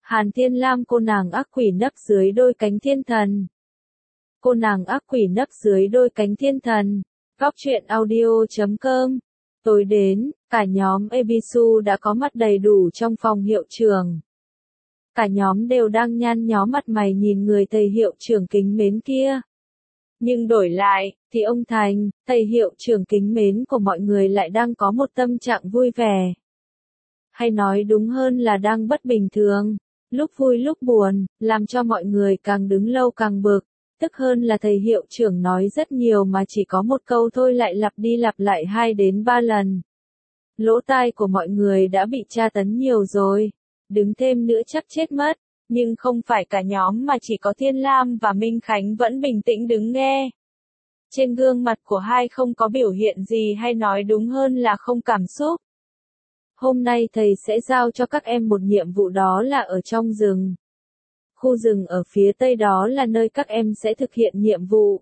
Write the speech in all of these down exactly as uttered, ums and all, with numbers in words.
Hàn Thiên Lam cô nàng ác quỷ nấp dưới đôi cánh thiên thần. Cô nàng ác quỷ nấp dưới đôi cánh thiên thần. Góc truyện audio chấm com. Tối đến, cả nhóm Ebisu đã có mặt đầy đủ trong phòng hiệu trưởng. Cả nhóm đều đang nhăn nhó mặt mày nhìn người thầy hiệu trưởng kính mến kia. Nhưng đổi lại, thì ông Thành, thầy hiệu trưởng kính mến của mọi người lại đang có một tâm trạng vui vẻ. Hay nói đúng hơn là đang bất bình thường, lúc vui lúc buồn, làm cho mọi người càng đứng lâu càng bực. Tức hơn là thầy hiệu trưởng nói rất nhiều mà chỉ có một câu thôi lại lặp đi lặp lại hai đến ba lần. Lỗ tai của mọi người đã bị tra tấn nhiều rồi, đứng thêm nữa chắc chết mất, nhưng không phải cả nhóm mà chỉ có Thiên Lam và Minh Khánh vẫn bình tĩnh đứng nghe. Trên gương mặt của hai không có biểu hiện gì hay nói đúng hơn là không cảm xúc. Hôm nay thầy sẽ giao cho các em một nhiệm vụ, đó là ở trong rừng. Khu rừng ở phía tây đó là nơi các em sẽ thực hiện nhiệm vụ.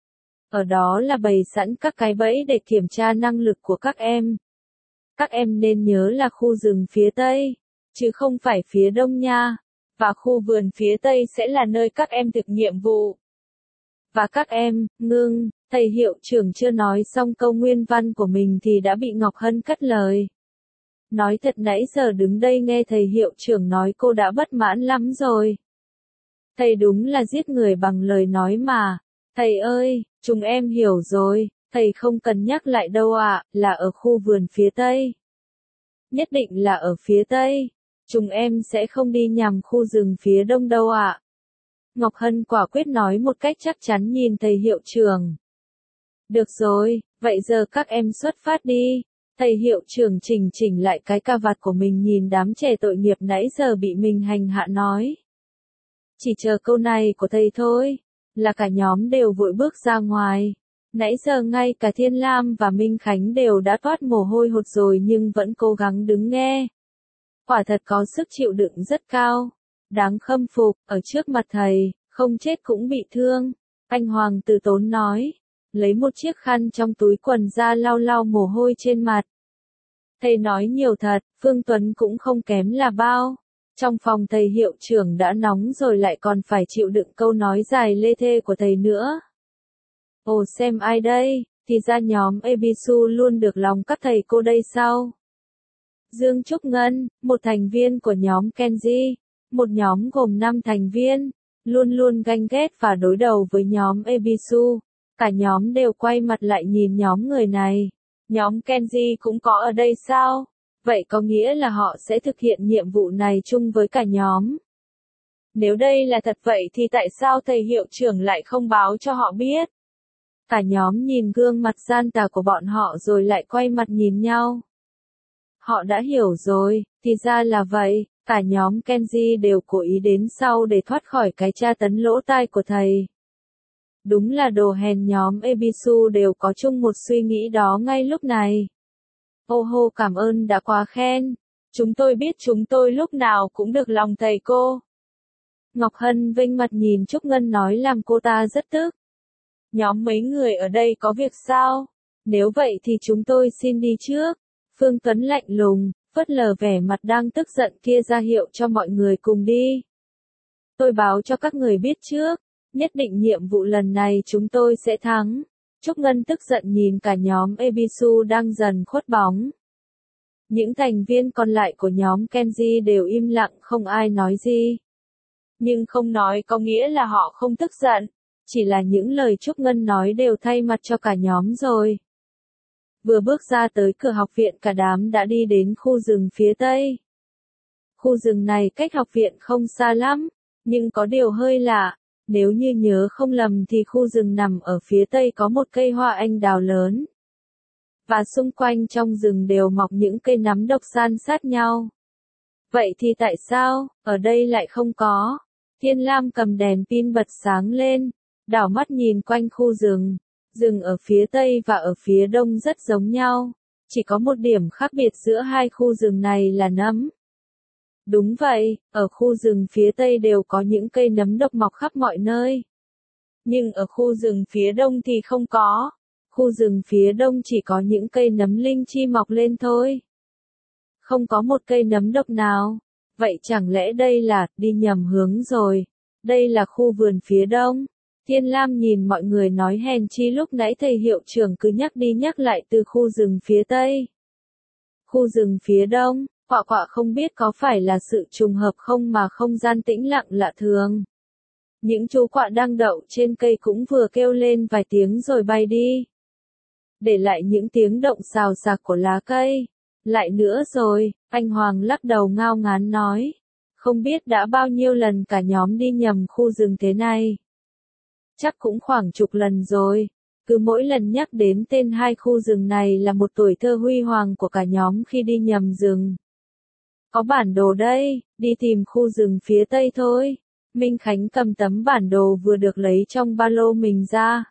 Ở đó là bày sẵn các cái bẫy để kiểm tra năng lực của các em. Các em nên nhớ là khu rừng phía tây, chứ không phải phía đông nha. Và khu vườn phía tây sẽ là nơi các em thực nhiệm vụ. Và các em, ngưng, thầy hiệu trưởng chưa nói xong câu nguyên văn của mình thì đã bị Ngọc Hân cắt lời. Nói thật nãy giờ đứng đây nghe thầy hiệu trưởng nói cô đã bất mãn lắm rồi. Thầy đúng là giết người bằng lời nói mà. Thầy ơi, chúng em hiểu rồi, thầy không cần nhắc lại đâu ạ, à, là ở khu vườn phía tây. Nhất định là ở phía tây. Chúng em sẽ không đi nhằm khu rừng phía đông đâu ạ. À. Ngọc Hân quả quyết nói một cách chắc chắn nhìn thầy hiệu trưởng. Được rồi, vậy giờ các em xuất phát đi. Thầy hiệu trưởng chỉnh chỉnh lại cái cà vạt của mình nhìn đám trẻ tội nghiệp nãy giờ bị mình hành hạ nói. Chỉ chờ câu này của thầy thôi, là cả nhóm đều vội bước ra ngoài. Nãy giờ ngay cả Thiên Lam và Minh Khánh đều đã toát mồ hôi hột rồi nhưng vẫn cố gắng đứng nghe. Quả thật có sức chịu đựng rất cao. Đáng khâm phục, ở trước mặt thầy, không chết cũng bị thương. Anh Hoàng từ tốn nói, lấy một chiếc khăn trong túi quần ra lau lau mồ hôi trên mặt. Thầy nói nhiều thật, Phương Tuấn cũng không kém là bao. Trong phòng thầy hiệu trưởng đã nóng rồi lại còn phải chịu đựng câu nói dài lê thê của thầy nữa. Ồ xem ai đây, thì ra nhóm Ebisu luôn được lòng các thầy cô đây sao? Dương Trúc Ngân, một thành viên của nhóm Kenji, một nhóm gồm năm thành viên, luôn luôn ganh ghét và đối đầu với nhóm Ebisu. Cả nhóm đều quay mặt lại nhìn nhóm người này. Nhóm Kenji cũng có ở đây sao? Vậy có nghĩa là họ sẽ thực hiện nhiệm vụ này chung với cả nhóm. Nếu đây là thật vậy thì tại sao thầy hiệu trưởng lại không báo cho họ biết? Cả nhóm nhìn gương mặt gian tà của bọn họ rồi lại quay mặt nhìn nhau. Họ đã hiểu rồi, thì ra là vậy, cả nhóm Kenji đều cố ý đến sau để thoát khỏi cái tra tấn lỗ tai của thầy. Đúng là đồ hèn, nhóm Ebisu đều có chung một suy nghĩ đó ngay lúc này. Ô hô, cảm ơn đã quá khen. Chúng tôi biết chúng tôi lúc nào cũng được lòng thầy cô. Ngọc Hân vinh mặt nhìn Trúc Ngân nói làm cô ta rất tức. Nhóm mấy người ở đây có việc sao? Nếu vậy thì chúng tôi xin đi trước. Phương Tuấn lạnh lùng, phớt lờ vẻ mặt đang tức giận kia ra hiệu cho mọi người cùng đi. Tôi báo cho các người biết trước, nhất định nhiệm vụ lần này chúng tôi sẽ thắng. Trúc Ngân tức giận nhìn cả nhóm Ebisu đang dần khuất bóng. Những thành viên còn lại của nhóm Kenji đều im lặng không ai nói gì. Nhưng không nói có nghĩa là họ không tức giận, chỉ là những lời Trúc Ngân nói đều thay mặt cho cả nhóm rồi. Vừa bước ra tới cửa học viện cả đám đã đi đến khu rừng phía tây. Khu rừng này cách học viện không xa lắm, nhưng có điều hơi lạ. Nếu như nhớ không lầm thì khu rừng nằm ở phía tây có một cây hoa anh đào lớn. Và xung quanh trong rừng đều mọc những cây nắm độc san sát nhau. Vậy thì tại sao, ở đây lại không có? Thiên Lam cầm đèn pin bật sáng lên, đảo mắt nhìn quanh khu rừng. Rừng ở phía tây và ở phía đông rất giống nhau. Chỉ có một điểm khác biệt giữa hai khu rừng này là nấm. Đúng vậy, ở khu rừng phía tây đều có những cây nấm độc mọc khắp mọi nơi. Nhưng ở khu rừng phía đông thì không có. Khu rừng phía đông chỉ có những cây nấm linh chi mọc lên thôi. Không có một cây nấm độc nào. Vậy chẳng lẽ đây là, đi nhầm hướng rồi. Đây là khu vườn phía đông. Thiên Lam nhìn mọi người nói hèn chi lúc nãy thầy hiệu trưởng cứ nhắc đi nhắc lại từ khu rừng phía tây. Khu rừng phía đông, quạ quạ không biết có phải là sự trùng hợp không mà không gian tĩnh lặng lạ thường. Những chú quạ đang đậu trên cây cũng vừa kêu lên vài tiếng rồi bay đi. Để lại những tiếng động xào xạc của lá cây. Lại nữa rồi, anh Hoàng lắc đầu ngao ngán nói. Không biết đã bao nhiêu lần cả nhóm đi nhầm khu rừng thế này. Chắc cũng khoảng chục lần rồi. Cứ mỗi lần nhắc đến tên hai khu rừng này là một tuổi thơ huy hoàng của cả nhóm khi đi nhầm rừng. Có bản đồ đây, đi tìm khu rừng phía tây thôi. Minh Khánh cầm tấm bản đồ vừa được lấy trong ba lô mình ra.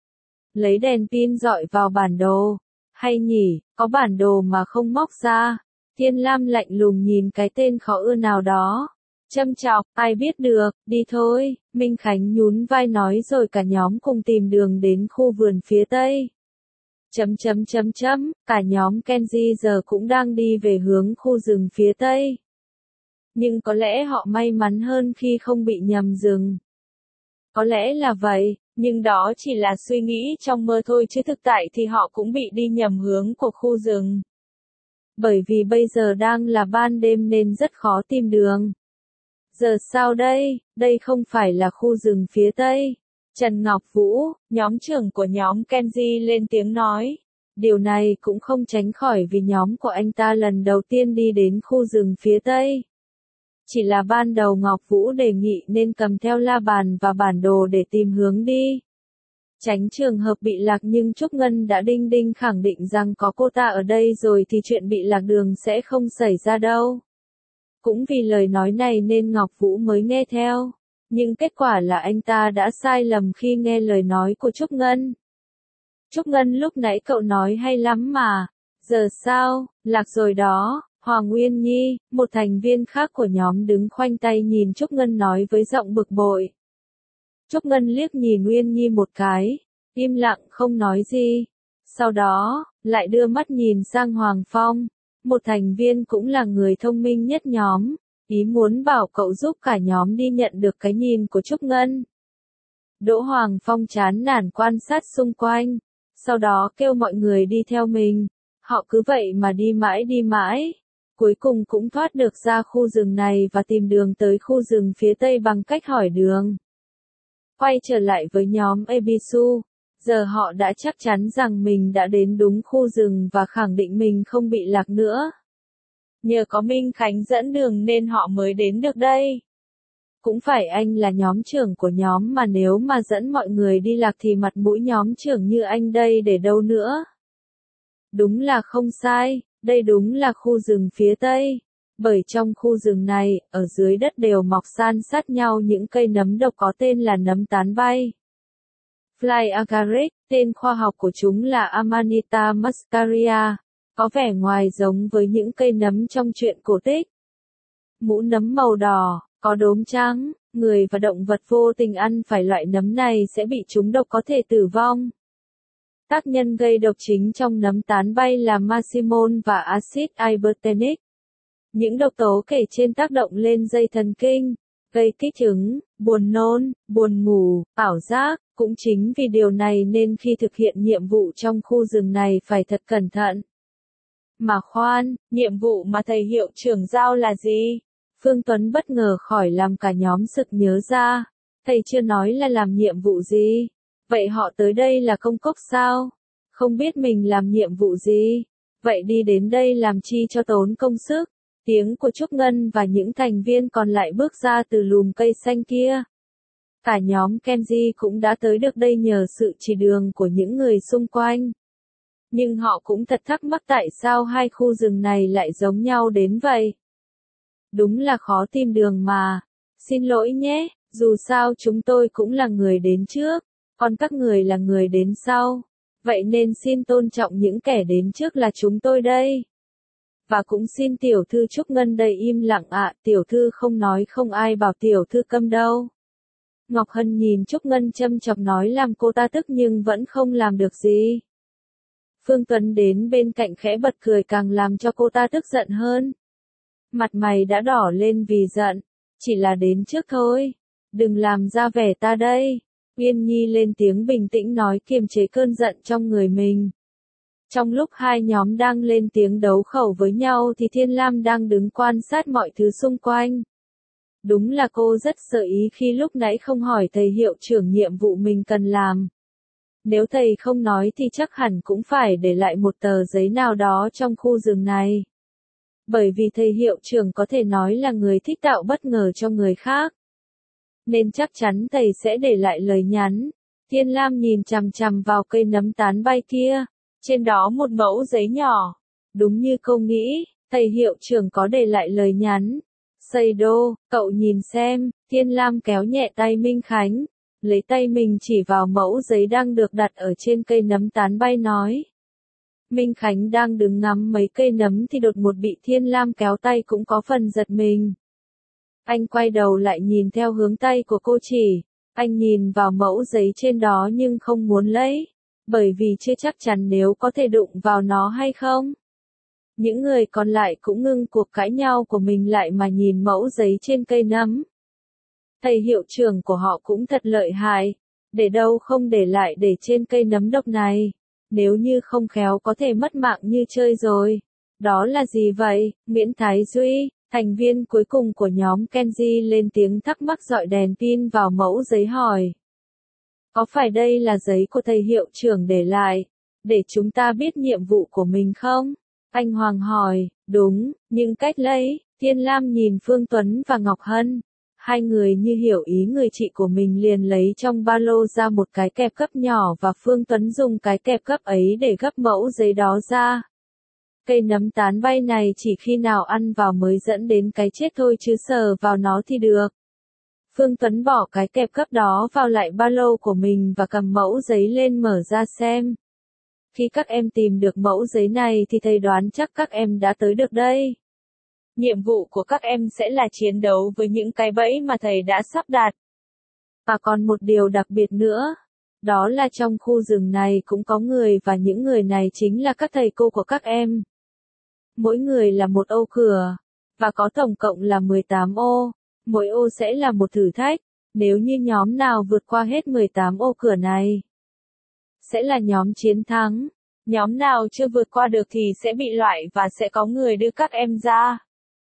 Lấy đèn pin dọi vào bản đồ. Hay nhỉ, có bản đồ mà không móc ra. Thiên Lam lạnh lùng nhìn cái tên khó ưa nào đó. Châm chọc, ai biết được, đi thôi, Minh Khánh nhún vai nói rồi cả nhóm cùng tìm đường đến khu vườn phía tây. Chấm chấm chấm chấm, cả nhóm Kenji giờ cũng đang đi về hướng khu rừng phía tây. Nhưng có lẽ họ may mắn hơn khi không bị nhầm rừng. Có lẽ là vậy, nhưng đó chỉ là suy nghĩ trong mơ thôi chứ thực tại thì họ cũng bị đi nhầm hướng của khu rừng. Bởi vì bây giờ đang là ban đêm nên rất khó tìm đường. Giờ sao đây, đây không phải là khu rừng phía tây. Trần Ngọc Vũ, nhóm trưởng của nhóm Kenji lên tiếng nói. Điều này cũng không tránh khỏi vì nhóm của anh ta lần đầu tiên đi đến khu rừng phía tây. Chỉ là ban đầu Ngọc Vũ đề nghị nên cầm theo la bàn và bản đồ để tìm hướng đi. Tránh trường hợp bị lạc nhưng Trúc Ngân đã đinh đinh khẳng định rằng có cô ta ở đây rồi thì chuyện bị lạc đường sẽ không xảy ra đâu. Cũng vì lời nói này nên Ngọc Vũ mới nghe theo. Nhưng kết quả là anh ta đã sai lầm khi nghe lời nói của Trúc Ngân. Trúc Ngân lúc nãy cậu nói hay lắm mà. Giờ sao, lạc rồi đó. Hoàng Uyên Nhi, một thành viên khác của nhóm đứng khoanh tay nhìn Trúc Ngân nói với giọng bực bội. Trúc Ngân liếc nhìn Uyên Nhi một cái, im lặng không nói gì. Sau đó, lại đưa mắt nhìn sang Hoàng Phong, một thành viên cũng là người thông minh nhất nhóm, ý muốn bảo cậu giúp cả nhóm đi nhận được cái nhìn của Trúc Ngân. Đỗ Hoàng Phong chán nản quan sát xung quanh, sau đó kêu mọi người đi theo mình. Họ cứ vậy mà đi mãi đi mãi. Cuối cùng cũng thoát được ra khu rừng này và tìm đường tới khu rừng phía tây bằng cách hỏi đường. Quay trở lại với nhóm Ebisu, giờ họ đã chắc chắn rằng mình đã đến đúng khu rừng và khẳng định mình không bị lạc nữa. Nhờ có Minh Khánh dẫn đường nên họ mới đến được đây. Cũng phải anh là nhóm trưởng của nhóm mà nếu mà dẫn mọi người đi lạc thì mặt mũi nhóm trưởng như anh đây để đâu nữa. Đúng là không sai. Đây đúng là khu rừng phía tây. Bởi trong khu rừng này, ở dưới đất đều mọc san sát nhau những cây nấm độc có tên là nấm tán bay. Fly agaric, tên khoa học của chúng là Amanita muscaria, có vẻ ngoài giống với những cây nấm trong truyện cổ tích. Mũ nấm màu đỏ, có đốm trắng, người và động vật vô tình ăn phải loại nấm này sẽ bị trúng độc có thể tử vong. Tác nhân gây độc chính trong nấm tán bay là maximol và axit ibotenic. Những độc tố kể trên tác động lên dây thần kinh, gây kích ứng, buồn nôn, buồn ngủ, ảo giác. Cũng chính vì điều này nên khi thực hiện nhiệm vụ trong khu rừng này phải thật cẩn thận. Mà khoan, nhiệm vụ mà thầy hiệu trưởng giao là gì? Phương Tuấn bất ngờ khỏi làm cả nhóm sực nhớ ra. Thầy chưa nói là làm nhiệm vụ gì? Vậy họ tới đây là công cốc sao? Không biết mình làm nhiệm vụ gì? Vậy đi đến đây làm chi cho tốn công sức? Tiếng của Trúc Ngân và những thành viên còn lại bước ra từ lùm cây xanh kia. Cả nhóm Kenji cũng đã tới được đây nhờ sự chỉ đường của những người xung quanh. Nhưng họ cũng thật thắc mắc tại sao hai khu rừng này lại giống nhau đến vậy. Đúng là khó tìm đường mà. Xin lỗi nhé, dù sao chúng tôi cũng là người đến trước, còn các người là người đến sau. Vậy nên xin tôn trọng những kẻ đến trước là chúng tôi đây. Và cũng xin tiểu thư Trúc Ngân đây im lặng ạ, tiểu thư không nói không ai bảo tiểu thư câm đâu. Ngọc Hân nhìn Trúc Ngân châm chọc nói làm cô ta tức nhưng vẫn không làm được gì. Phương Tuấn đến bên cạnh khẽ bật cười càng làm cho cô ta tức giận hơn. Mặt mày đã đỏ lên vì giận. Chỉ là đến trước thôi. Đừng làm ra vẻ ta đây. Uyên Nhi lên tiếng bình tĩnh nói kiềm chế cơn giận trong người mình. Trong lúc hai nhóm đang lên tiếng đấu khẩu với nhau thì Thiên Lam đang đứng quan sát mọi thứ xung quanh. Đúng là cô rất sợ ý khi lúc nãy không hỏi thầy hiệu trưởng nhiệm vụ mình cần làm. Nếu thầy không nói thì chắc hẳn cũng phải để lại một tờ giấy nào đó trong khu rừng này. Bởi vì thầy hiệu trưởng có thể nói là người thích tạo bất ngờ cho người khác. Nên chắc chắn thầy sẽ để lại lời nhắn. Thiên Lam nhìn chằm chằm vào cây nấm tán bay kia. Trên đó một mẫu giấy nhỏ. Đúng như cô nghĩ, thầy hiệu trưởng có để lại lời nhắn. Seido, cậu nhìn xem. Thiên Lam kéo nhẹ tay Minh Khánh. Lấy tay mình chỉ vào mẫu giấy đang được đặt ở trên cây nấm tán bay nói. Minh Khánh đang đứng ngắm mấy cây nấm thì đột ngột bị Thiên Lam kéo tay cũng có phần giật mình. Anh quay đầu lại nhìn theo hướng tay của cô chỉ. Anh nhìn vào mẫu giấy trên đó nhưng không muốn lấy. Bởi vì chưa chắc chắn nếu có thể đụng vào nó hay không. Những người còn lại cũng ngưng cuộc cãi nhau của mình lại mà nhìn mẫu giấy trên cây nấm. Thầy hiệu trưởng của họ cũng thật lợi hại. Để đâu không để lại để trên cây nấm độc này. Nếu như không khéo có thể mất mạng như chơi rồi. Đó là gì vậy? Nguyễn Thái Duy, thành viên cuối cùng của nhóm Kenji lên tiếng thắc mắc dọi đèn pin vào mẫu giấy hỏi. Có phải đây là giấy của thầy hiệu trưởng để lại, để chúng ta biết nhiệm vụ của mình không? Anh Hoàng hỏi, đúng, nhưng cách lấy, Thiên Lam nhìn Phương Tuấn và Ngọc Hân. Hai người như hiểu ý người chị của mình liền lấy trong ba lô ra một cái kẹp gấp nhỏ và Phương Tuấn dùng cái kẹp gấp ấy để gấp mẫu giấy đó ra. Cây nấm tán bay này chỉ khi nào ăn vào mới dẫn đến cái chết thôi chứ sờ vào nó thì được. Phương Tuấn bỏ cái kẹp gấp đó vào lại ba lô của mình và cầm mẫu giấy lên mở ra xem. Khi các em tìm được mẫu giấy này thì thầy đoán chắc các em đã tới được đây. Nhiệm vụ của các em sẽ là chiến đấu với những cái bẫy mà thầy đã sắp đặt. Và còn một điều đặc biệt nữa. Đó là trong khu rừng này cũng có người và những người này chính là các thầy cô của các em. Mỗi người là một ô cửa. Và có tổng cộng là mười tám ô. Mỗi ô sẽ là một thử thách. Nếu như nhóm nào vượt qua hết mười tám ô cửa này, sẽ là nhóm chiến thắng. Nhóm nào chưa vượt qua được thì sẽ bị loại và sẽ có người đưa các em ra.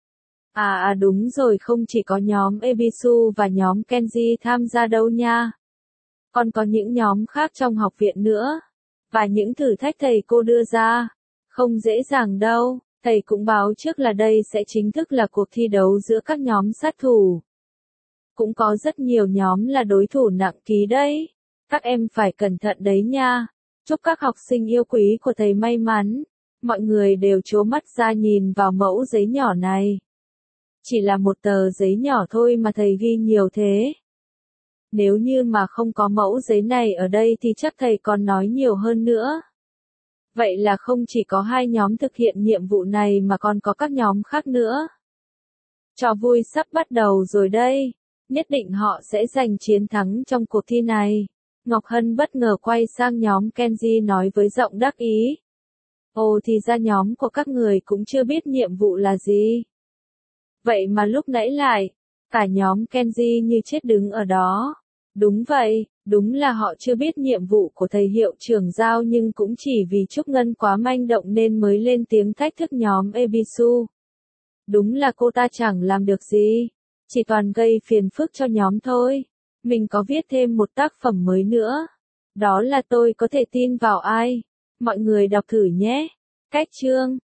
À à đúng rồi, không chỉ có nhóm Ebisu và nhóm Kenji tham gia đâu nha. Còn có những nhóm khác trong học viện nữa. Và những thử thách thầy cô đưa ra. Không dễ dàng đâu. Thầy cũng báo trước là đây sẽ chính thức là cuộc thi đấu giữa các nhóm sát thủ. Cũng có rất nhiều nhóm là đối thủ nặng ký đấy. Các em phải cẩn thận đấy nha. Chúc các học sinh yêu quý của thầy may mắn. Mọi người đều trố mắt ra nhìn vào mẫu giấy nhỏ này. Chỉ là một tờ giấy nhỏ thôi mà thầy ghi nhiều thế. Nếu như mà không có mẫu giấy này ở đây thì chắc thầy còn nói nhiều hơn nữa. Vậy là không chỉ có hai nhóm thực hiện nhiệm vụ này mà còn có các nhóm khác nữa. Trò vui sắp bắt đầu rồi đây. Nhất định họ sẽ giành chiến thắng trong cuộc thi này. Ngọc Hân bất ngờ quay sang nhóm Kenji nói với giọng đắc ý. Ồ thì ra nhóm của các người cũng chưa biết nhiệm vụ là gì. Vậy mà lúc nãy lại, cả nhóm Kenji như chết đứng ở đó. Đúng vậy, đúng là họ chưa biết nhiệm vụ của thầy hiệu trưởng giao nhưng cũng chỉ vì Trúc Ngân quá manh động nên mới lên tiếng thách thức nhóm Ebisu. Đúng là cô ta chẳng làm được gì, chỉ toàn gây phiền phức cho nhóm thôi. Mình có viết thêm một tác phẩm mới nữa. Đó là tôi có thể tin vào ai. Mọi người đọc thử nhé. Cách chương